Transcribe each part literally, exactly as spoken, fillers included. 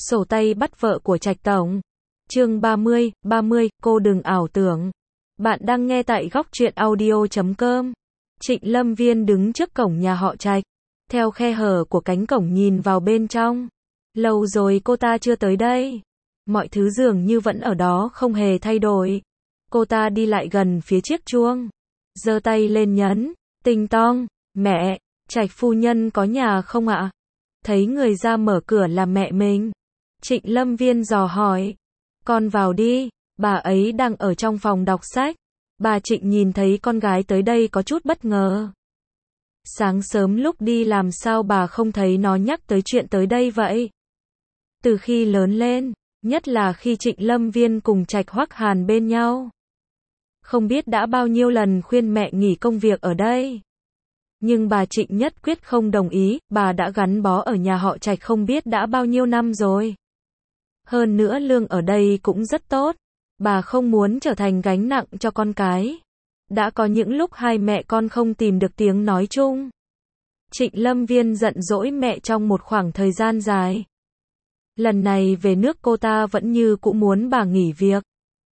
Sổ tay bắt vợ của Trạch tổng. Chương ba mươi, ba mươi, cô đừng ảo tưởng. Bạn đang nghe tại góc truyện audio chấm com. Trịnh Lâm Viên đứng trước cổng nhà họ Trạch, theo khe hở của cánh cổng nhìn vào bên trong. Lâu rồi cô ta chưa tới đây. Mọi thứ dường như vẫn ở đó không hề thay đổi. Cô ta đi lại gần phía chiếc chuông, giơ tay lên nhấn, tinh tong, mẹ, Trạch phu nhân có nhà không ạ? Thấy người ra mở cửa là mẹ mình. Trịnh Lâm Viên dò hỏi, con vào đi, bà ấy đang ở trong phòng đọc sách. Bà Trịnh nhìn thấy con gái tới đây có chút bất ngờ. Sáng sớm lúc đi làm sao bà không thấy nó nhắc tới chuyện tới đây vậy? Từ khi lớn lên, nhất là khi Trịnh Lâm Viên cùng Trạch Hoắc Hàn bên nhau, không biết đã bao nhiêu lần khuyên mẹ nghỉ công việc ở đây. Nhưng bà Trịnh nhất quyết không đồng ý, bà đã gắn bó ở nhà họ Trạch không biết đã bao nhiêu năm rồi. Hơn nữa lương ở đây cũng rất tốt, bà không muốn trở thành gánh nặng cho con cái. Đã có những lúc hai mẹ con không tìm được tiếng nói chung. Trịnh Lâm Viên giận dỗi mẹ trong một khoảng thời gian dài. Lần này về nước cô ta vẫn như cũ muốn bà nghỉ việc.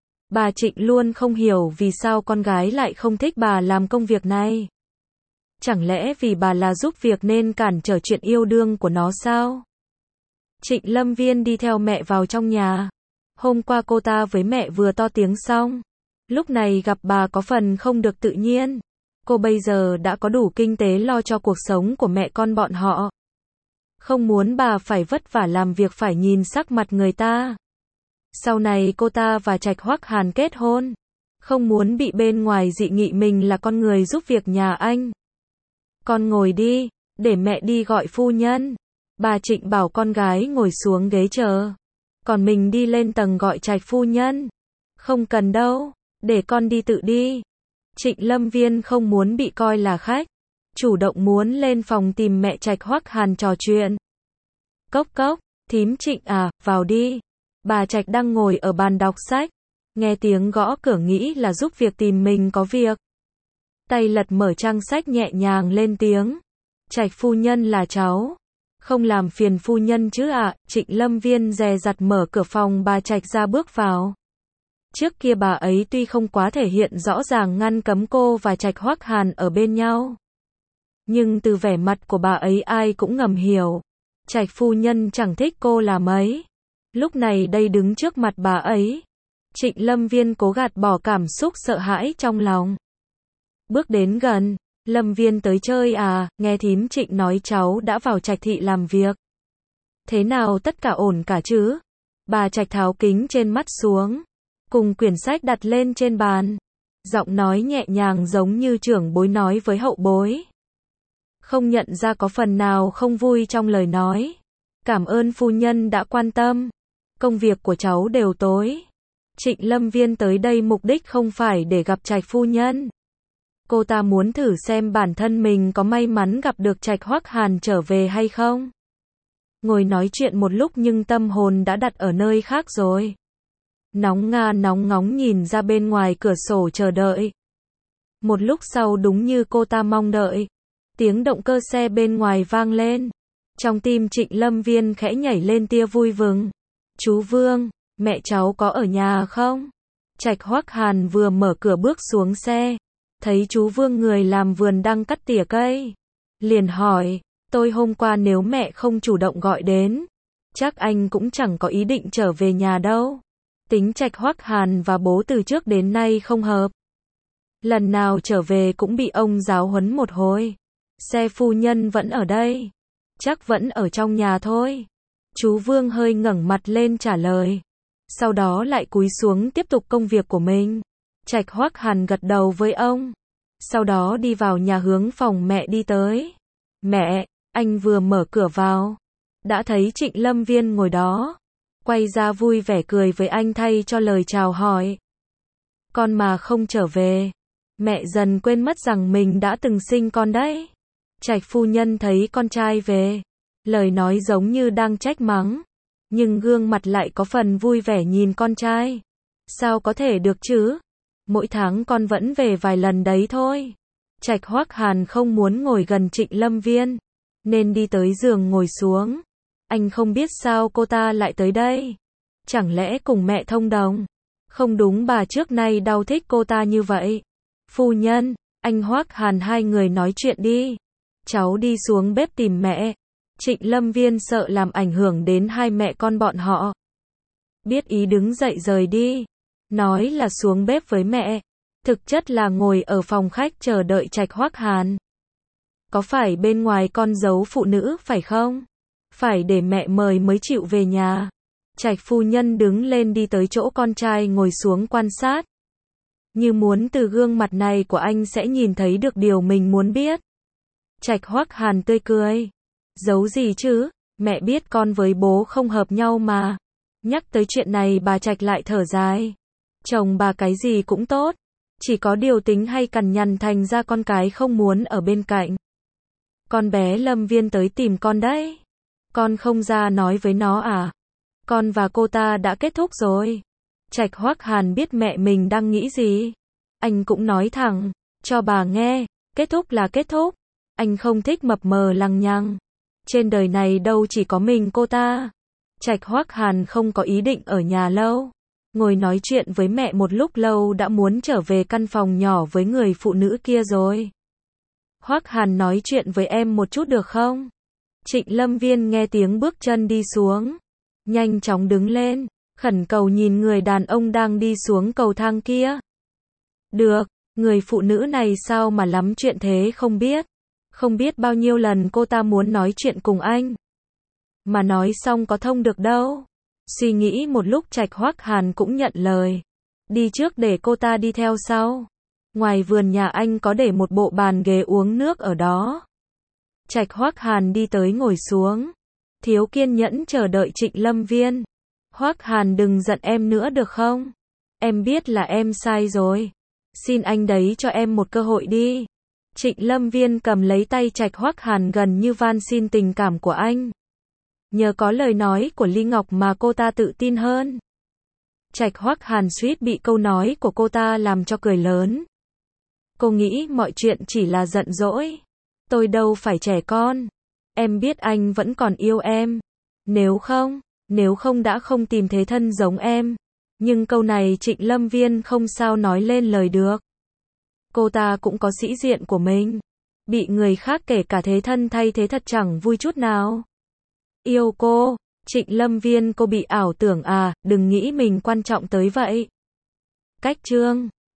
Bà Trịnh luôn không hiểu vì sao con gái lại không thích bà làm công việc này. Chẳng lẽ vì bà là giúp việc nên cản trở chuyện yêu đương của nó sao? Trịnh Lâm Viên đi theo mẹ vào trong nhà. Hôm qua cô ta với mẹ vừa to tiếng xong. Lúc này gặp bà có phần không được tự nhiên. Cô bây giờ đã có đủ kinh tế lo cho cuộc sống của mẹ con bọn họ. Không muốn bà phải vất vả làm việc phải nhìn sắc mặt người ta. Sau này cô ta và Trạch Hoắc Hàn kết hôn. Không muốn bị bên ngoài dị nghị mình là con người giúp việc nhà anh. Con ngồi đi, để mẹ đi gọi phu nhân. Bà Trịnh bảo con gái ngồi xuống ghế chờ. Còn mình đi lên tầng gọi Trạch phu nhân. Không cần đâu, để con đi tự đi. Trịnh Lâm Viên không muốn bị coi là khách. Chủ động muốn lên phòng tìm mẹ Trạch Hoắc Hàn trò chuyện. Cốc cốc, thím Trịnh à, vào đi. Bà Trạch đang ngồi ở bàn đọc sách. Nghe tiếng gõ cửa nghĩ là giúp việc tìm mình có việc. Tay lật mở trang sách nhẹ nhàng lên tiếng. Trạch phu nhân là cháu. Không làm phiền phu nhân chứ ạ. À? Trịnh Lâm Viên dè dặt mở cửa phòng bà Trạch ra bước vào. Trước kia bà ấy tuy không quá thể hiện rõ ràng ngăn cấm cô và Trạch Hoắc Hàn ở bên nhau. Nhưng từ vẻ mặt của bà ấy ai cũng ngầm hiểu. Trạch phu nhân chẳng thích cô là mấy. Lúc này đây đứng trước mặt bà ấy. Trịnh Lâm Viên cố gạt bỏ cảm xúc sợ hãi trong lòng. Bước đến gần, Lâm Viên tới chơi à, nghe thím Trịnh nói cháu đã vào Trạch thị làm việc. Thế nào tất cả ổn cả chứ? Bà Trạch tháo kính trên mắt xuống, cùng quyển sách đặt lên trên bàn. Giọng nói nhẹ nhàng giống như trưởng bối nói với hậu bối. Không nhận ra có phần nào không vui trong lời nói. Cảm ơn phu nhân đã quan tâm. Công việc của cháu đều tối. Trịnh Lâm Viên tới đây mục đích không phải để gặp Trạch phu nhân. Cô ta muốn thử xem bản thân mình có may mắn gặp được Trạch Hoắc Hàn trở về hay không. Ngồi nói chuyện một lúc nhưng tâm hồn đã đặt ở nơi khác rồi. Nóng nga nóng ngóng nhìn ra bên ngoài cửa sổ chờ đợi. Một lúc sau đúng như cô ta mong đợi. Tiếng động cơ xe bên ngoài vang lên. Trong tim Trịnh Lâm Viên khẽ nhảy lên tia vui mừng. Chú Vương, mẹ cháu có ở nhà không? Trạch Hoắc Hàn vừa mở cửa bước xuống xe. Thấy chú Vương người làm vườn đang cắt tỉa cây. Liền hỏi, tôi hôm qua nếu mẹ không chủ động gọi đến, chắc anh cũng chẳng có ý định trở về nhà đâu. Tính Trạch Hoắc Hàn và bố từ trước đến nay không hợp. Lần nào trở về cũng bị ông giáo huấn một hồi. Xe phu nhân vẫn ở đây. Chắc vẫn ở trong nhà thôi. Chú Vương hơi ngẩng mặt lên trả lời. Sau đó lại cúi xuống tiếp tục công việc của mình. Trạch Hoắc Hàn gật đầu với ông. Sau đó đi vào nhà hướng phòng mẹ đi tới. Mẹ, anh vừa mở cửa vào. Đã thấy Trịnh Lâm Viên ngồi đó. Quay ra vui vẻ cười với anh thay cho lời chào hỏi. Con mà không trở về. Mẹ dần quên mất rằng mình đã từng sinh con đấy. Trạch phu nhân thấy con trai về. Lời nói giống như đang trách mắng. Nhưng gương mặt lại có phần vui vẻ nhìn con trai. Sao có thể được chứ? Mỗi tháng con vẫn về vài lần đấy thôi. Trạch Hoắc Hàn không muốn ngồi gần Trịnh Lâm Viên, nên đi tới giường ngồi xuống. Anh không biết sao cô ta lại tới đây. Chẳng lẽ cùng mẹ thông đồng? Không đúng, bà trước nay đau thích cô ta như vậy. Phu nhân, anh Hoắc Hàn, hai người nói chuyện đi. Cháu đi xuống bếp tìm mẹ. Trịnh Lâm Viên sợ làm ảnh hưởng đến hai mẹ con bọn họ. Biết ý đứng dậy rời đi. Nói là xuống bếp với mẹ. Thực chất là ngồi ở phòng khách chờ đợi Trạch Hoắc Hàn. Có phải bên ngoài con giấu phụ nữ phải không? Phải để mẹ mời mới chịu về nhà. Trạch phu nhân đứng lên đi tới chỗ con trai ngồi xuống quan sát. Như muốn từ gương mặt này của anh sẽ nhìn thấy được điều mình muốn biết. Trạch Hoắc Hàn tươi cười. Giấu gì chứ, mẹ biết con với bố không hợp nhau mà. Nhắc tới chuyện này bà Trạch lại thở dài. Chồng bà cái gì cũng tốt. Chỉ có điều tính hay cằn nhằn thành ra con cái không muốn ở bên cạnh. Con bé Lâm Viên tới tìm con đấy. Con không ra nói với nó à? Con và cô ta đã kết thúc rồi. Trạch Hoắc Hàn biết mẹ mình đang nghĩ gì. Anh cũng nói thẳng, cho bà nghe, kết thúc là kết thúc. Anh không thích mập mờ lằng nhằng. Trên đời này đâu chỉ có mình cô ta. Trạch Hoắc Hàn không có ý định ở nhà lâu. Ngồi nói chuyện với mẹ một lúc lâu đã muốn trở về căn phòng nhỏ với người phụ nữ kia rồi. Hoắc Hàn, nói chuyện với em một chút được không? Trịnh Lâm Viên nghe tiếng bước chân đi xuống. Nhanh chóng đứng lên, khẩn cầu nhìn người đàn ông đang đi xuống cầu thang kia. Được, người phụ nữ này sao mà lắm chuyện thế không biết. Không biết bao nhiêu lần cô ta muốn nói chuyện cùng anh. Mà nói xong có thông được đâu. Suy nghĩ một lúc Trạch Hoắc Hàn cũng nhận lời. Đi trước để cô ta đi theo sau. Ngoài vườn nhà anh có để một bộ bàn ghế uống nước ở đó. Trạch Hoắc Hàn đi tới ngồi xuống. Thiếu kiên nhẫn chờ đợi Trịnh Lâm Viên. Hoắc Hàn, đừng giận em nữa được không? Em biết là em sai rồi. Xin anh đấy cho em một cơ hội đi. Trịnh Lâm Viên cầm lấy tay Trạch Hoắc Hàn gần như van xin tình cảm của anh. Nhờ có lời nói của Ly Ngọc mà cô ta tự tin hơn. Trạch Hoắc Hàn suýt bị câu nói của cô ta làm cho cười lớn. Cô nghĩ mọi chuyện chỉ là giận dỗi. Tôi đâu phải trẻ con. Em biết anh vẫn còn yêu em. Nếu không, nếu không đã không tìm thế thân giống em. Nhưng câu này Trịnh Lâm Viên không sao nói lên lời được. Cô ta cũng có sĩ diện của mình. Bị người khác kể cả thế thân thay thế thật chẳng vui chút nào. Yêu cô, Trịnh Lâm Viên, cô bị ảo tưởng à, đừng nghĩ mình quan trọng tới vậy. Cách chương